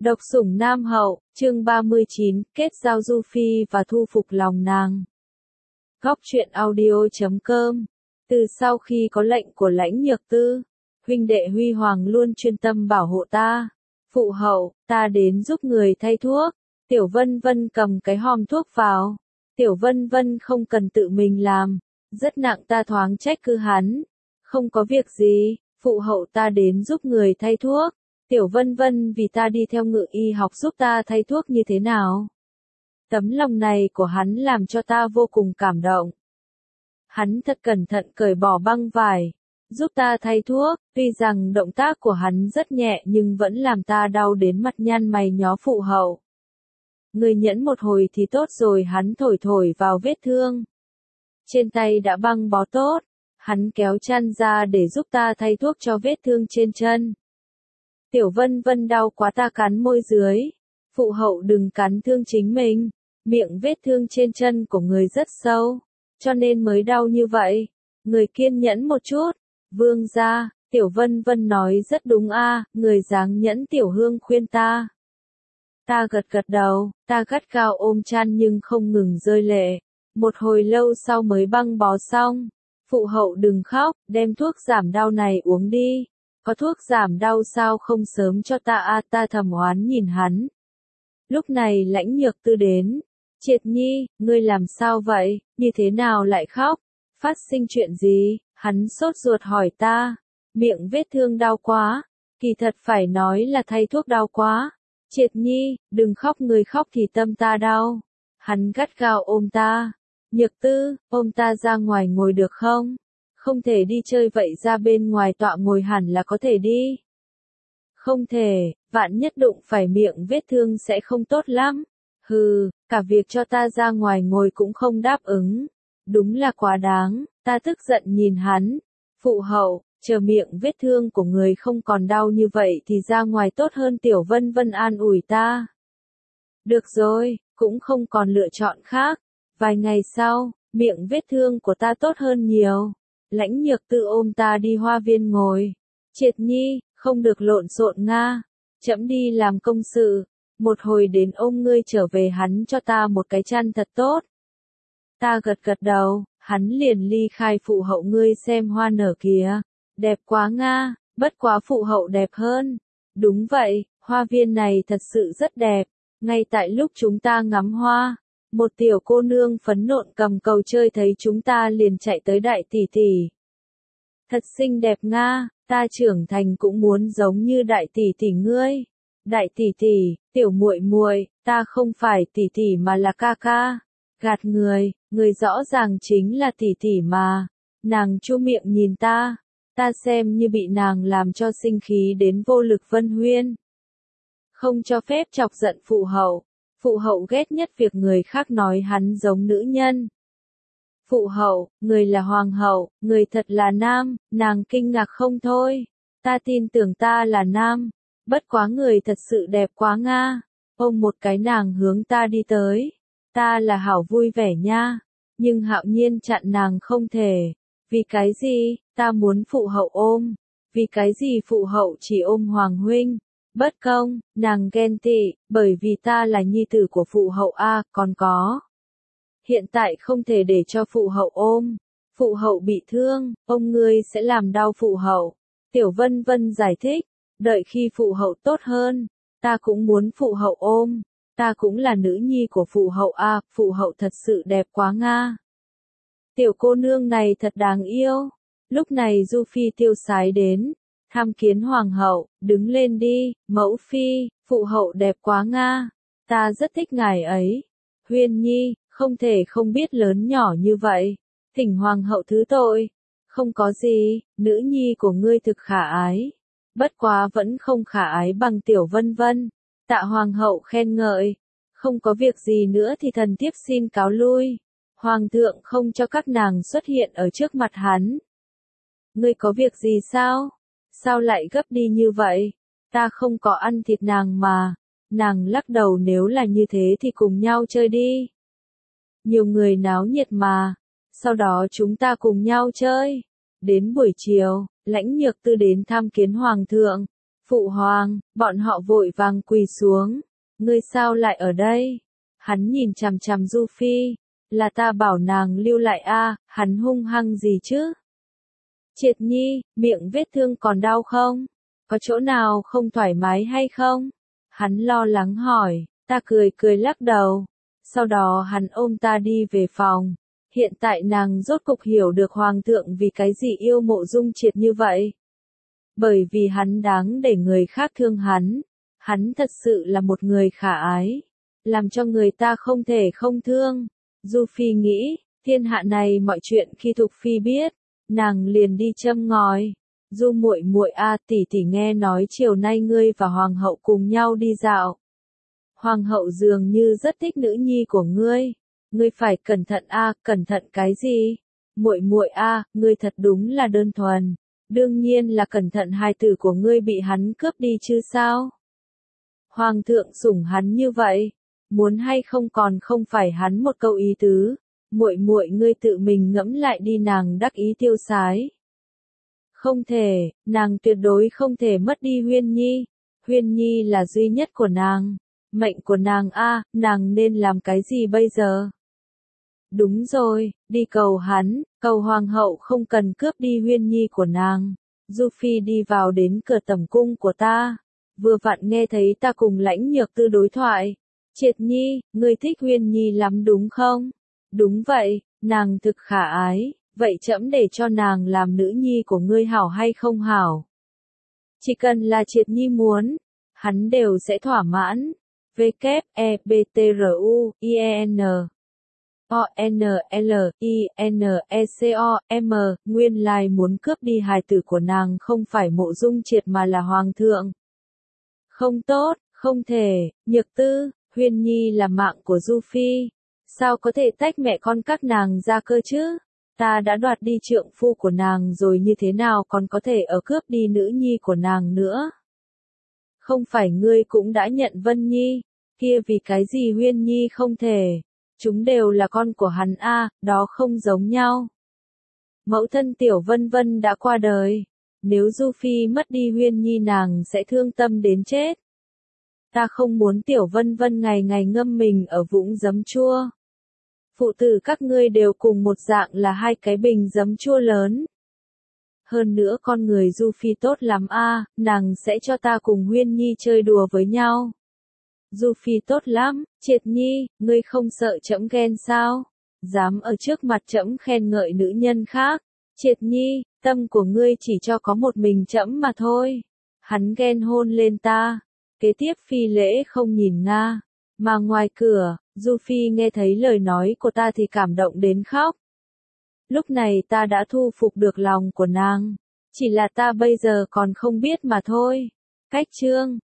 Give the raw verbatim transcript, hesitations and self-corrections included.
Độc sủng Nam hậu, chương ba mươi chín, kết giao Du Phi và thu phục lòng nàng. Góc truyện audio chấm com. Từ sau khi có lệnh của Lãnh Nhược Tư, huynh đệ Huy Hoàng luôn chuyên tâm bảo hộ ta. Phụ hậu, ta đến giúp người thay thuốc. Tiểu Vân Vân cầm cái hòm thuốc vào. Tiểu Vân Vân không cần tự mình làm. Rất nặng, ta thoáng trách cứ hắn. Không có việc gì, phụ hậu, ta đến giúp người thay thuốc. Tiểu Vân Vân vì ta đi theo Ngự y học giúp ta thay thuốc như thế nào? Tấm lòng này của hắn làm cho ta vô cùng cảm động. Hắn thật cẩn thận cởi bỏ băng vải, giúp ta thay thuốc, tuy rằng động tác của hắn rất nhẹ nhưng vẫn làm ta đau đến mặt nhăn mày nhó. Phụ hậu, người nhẫn một hồi thì tốt rồi. Hắn thổi thổi vào vết thương. Trên tay đã băng bó tốt, hắn kéo chăn ra để giúp ta thay thuốc cho vết thương trên chân. Tiểu Vân Vân đau quá, ta cắn môi dưới. Phụ hậu đừng cắn thương chính mình, miệng vết thương trên chân của người rất sâu, cho nên mới đau như vậy. Người kiên nhẫn một chút. Vương gia, Tiểu Vân Vân nói rất đúng a, à, người dáng nhẫn. Tiểu Hương khuyên ta. Ta gật gật đầu, ta gắt gao ôm chăn nhưng không ngừng rơi lệ. Một hồi lâu sau mới băng bó xong. Phụ hậu đừng khóc, đem thuốc giảm đau này uống đi. Có thuốc giảm đau sao không sớm cho ta a, à, ta thầm oán nhìn hắn. Lúc này Lãnh Nhược Tư đến. Triệt Nhi, ngươi làm sao vậy, như thế nào lại khóc? Phát sinh chuyện gì? Hắn sốt ruột hỏi ta. Miệng vết thương đau quá. Kỳ thật phải nói là thay thuốc đau quá. Triệt Nhi, đừng khóc, người khóc thì tâm ta đau. Hắn gắt gao ôm ta. Nhược Tư, ôm ta ra ngoài ngồi được không? Không thể đi chơi vậy, ra bên ngoài tọa ngồi hẳn là có thể đi. Không thể, vạn nhất đụng phải miệng vết thương sẽ không tốt lắm. Hừ, cả việc cho ta ra ngoài ngồi cũng không đáp ứng. Đúng là quá đáng, ta tức giận nhìn hắn. Phụ hậu, chờ miệng vết thương của người không còn đau như vậy thì ra ngoài tốt hơn. Tiểu Vân Vân an ủi ta. Được rồi, cũng không còn lựa chọn khác. Vài ngày sau, miệng vết thương của ta tốt hơn nhiều. Lãnh Nhược Tư ôm ta đi hoa viên ngồi. Triệt Nhi, không được lộn xộn nga. Trẫm đi làm công sự. Một hồi đến ôm ngươi trở về. Hắn cho ta một cái chăn thật tốt. Ta gật gật đầu, hắn liền ly khai. Phụ hậu, ngươi xem hoa nở kìa. Đẹp quá nga, bất quá phụ hậu đẹp hơn. Đúng vậy, hoa viên này thật sự rất đẹp. Ngay tại lúc chúng ta ngắm hoa, một tiểu cô nương phấn nộn cầm cầu chơi thấy chúng ta liền chạy tới. Đại tỷ tỷ, thật xinh đẹp nga, ta trưởng thành cũng muốn giống như đại tỷ tỷ ngươi. Đại tỷ tỷ, tiểu muội muội, ta không phải tỷ tỷ mà là ca ca. Gạt người, người rõ ràng chính là tỷ tỷ mà. Nàng chu miệng nhìn ta, ta xem như bị nàng làm cho sinh khí đến vô lực. Vân Huyên không cho phép chọc giận phụ hậu. Phụ hậu ghét nhất việc người khác nói hắn giống nữ nhân. Phụ hậu, người là hoàng hậu, người thật là nam. Nàng kinh ngạc không thôi. Ta tin tưởng ta là nam. Bất quá người thật sự đẹp quá nga. Ôm một cái nàng hướng ta đi tới. Ta là hảo vui vẻ nha. Nhưng Hạo Nhiên chặn nàng không thể. Vì cái gì, ta muốn phụ hậu ôm. Vì cái gì phụ hậu chỉ ôm Hoàng huynh. Bất công, nàng ghen tị, bởi vì ta là nhi tử của phụ hậu a, à, còn có. Hiện tại không thể để cho phụ hậu ôm. Phụ hậu bị thương, ông ngươi sẽ làm đau phụ hậu. Tiểu Vân Vân giải thích, đợi khi phụ hậu tốt hơn, ta cũng muốn phụ hậu ôm. Ta cũng là nữ nhi của phụ hậu a, à, phụ hậu thật sự đẹp quá nga. Tiểu cô nương này thật đáng yêu. Lúc này Du Phi tiêu sái đến. Tham kiến hoàng hậu, đứng lên đi. Mẫu phi, phụ hậu đẹp quá nga. Ta rất thích ngài ấy. Huyên Nhi, không thể không biết lớn nhỏ như vậy. Thỉnh hoàng hậu thứ tội. Không có gì, nữ nhi của ngươi thực khả ái. Bất quá vẫn không khả ái bằng Tiểu Vân Vân. Tạ hoàng hậu khen ngợi. Không có việc gì nữa thì thần thiếp xin cáo lui. Hoàng thượng không cho các nàng xuất hiện ở trước mặt hắn. Ngươi có việc gì sao? Sao lại gấp đi như vậy? Ta không có ăn thịt nàng mà. Nàng lắc đầu, nếu là như thế thì cùng nhau chơi đi. Nhiều người náo nhiệt mà. Sau đó chúng ta cùng nhau chơi. Đến buổi chiều, Lãnh Nhược Tư đến tham kiến hoàng thượng. Phụ hoàng, bọn họ vội vàng quỳ xuống. Ngươi sao lại ở đây? Hắn nhìn chằm chằm Du Phi. Là ta bảo nàng lưu lại a, hắn hung hăng gì chứ? Triệt Nhi, miệng vết thương còn đau không? Có chỗ nào không thoải mái hay không? Hắn lo lắng hỏi, ta cười cười lắc đầu. Sau đó hắn ôm ta đi về phòng. Hiện tại nàng rốt cục hiểu được hoàng thượng vì cái gì yêu Mộ Dung Triệt như vậy. Bởi vì hắn đáng để người khác thương hắn. Hắn thật sự là một người khả ái. Làm cho người ta không thể không thương. Du Phi nghĩ, thiên hạ này mọi chuyện khi Thục Phi biết, nàng liền đi châm ngòi. Du muội muội a, tỷ tỷ nghe nói chiều nay ngươi và hoàng hậu cùng nhau đi dạo. Hoàng hậu dường như rất thích nữ nhi của ngươi. Ngươi phải cẩn thận a, cẩn thận cái gì? Muội muội a, ngươi thật đúng là đơn thuần. Đương nhiên là cẩn thận hài tử của ngươi bị hắn cướp đi chứ sao? Hoàng thượng sủng hắn như vậy, muốn hay không còn không phải hắn một câu ý tứ. Muội muội ngươi tự mình ngẫm lại đi, nàng đắc ý tiêu sái. Không thể, nàng tuyệt đối không thể mất đi Huyên Nhi. Huyên Nhi là duy nhất của nàng. Mệnh của nàng a, nàng nên làm cái gì bây giờ? Đúng rồi, đi cầu hắn, cầu hoàng hậu không cần cướp đi Huyên Nhi của nàng. Du Phi đi vào đến cửa tẩm cung của ta. Vừa vặn nghe thấy ta cùng Lãnh Nhược Tư đối thoại. Triệt Nhi, ngươi thích Huyên Nhi lắm đúng không? Đúng vậy, nàng thực khả ái. Vậy trẫm để cho nàng làm nữ nhi của ngươi hảo hay không hảo? Chỉ cần là Triệt Nhi muốn, hắn đều sẽ thỏa mãn. W, E, B, T, R, U, I, E, N. O, N, L, I, N, E, C, O, M. Nguyên lai muốn cướp đi hài tử của nàng không phải Mộ Dung Triệt mà là hoàng thượng. Không tốt, không thể, Nhược Tư, Huyên Nhi là mạng của Du Phi. Sao có thể tách mẹ con các nàng ra cơ chứ? Ta đã đoạt đi trượng phu của nàng rồi, như thế nào còn có thể ở cướp đi nữ nhi của nàng nữa? Không phải ngươi cũng đã nhận Vân Nhi, kia vì cái gì Huyên Nhi không thể? Chúng đều là con của hắn a, đó không giống nhau. Mẫu thân Tiểu Vân Vân đã qua đời, nếu Du Phi mất đi Huyên Nhi nàng sẽ thương tâm đến chết. Ta không muốn Tiểu Vân Vân ngày ngày ngâm mình ở vũng giấm chua. Phụ tử các ngươi đều cùng một dạng là hai cái bình giấm chua lớn. Hơn nữa con người Du Phi tốt lắm a, nàng sẽ cho ta cùng Huyên Nhi chơi đùa với nhau. Du Phi tốt lắm, Triệt Nhi, ngươi không sợ trẫm ghen sao? Dám ở trước mặt trẫm khen ngợi nữ nhân khác. Triệt Nhi, tâm của ngươi chỉ cho có một mình trẫm mà thôi. Hắn ghen hôn lên ta. Kế tiếp phi lễ không nhìn Nga. Mà ngoài cửa, Du Phi nghe thấy lời nói của ta thì cảm động đến khóc. Lúc này ta đã thu phục được lòng của nàng. Chỉ là ta bây giờ còn không biết mà thôi. Cách chương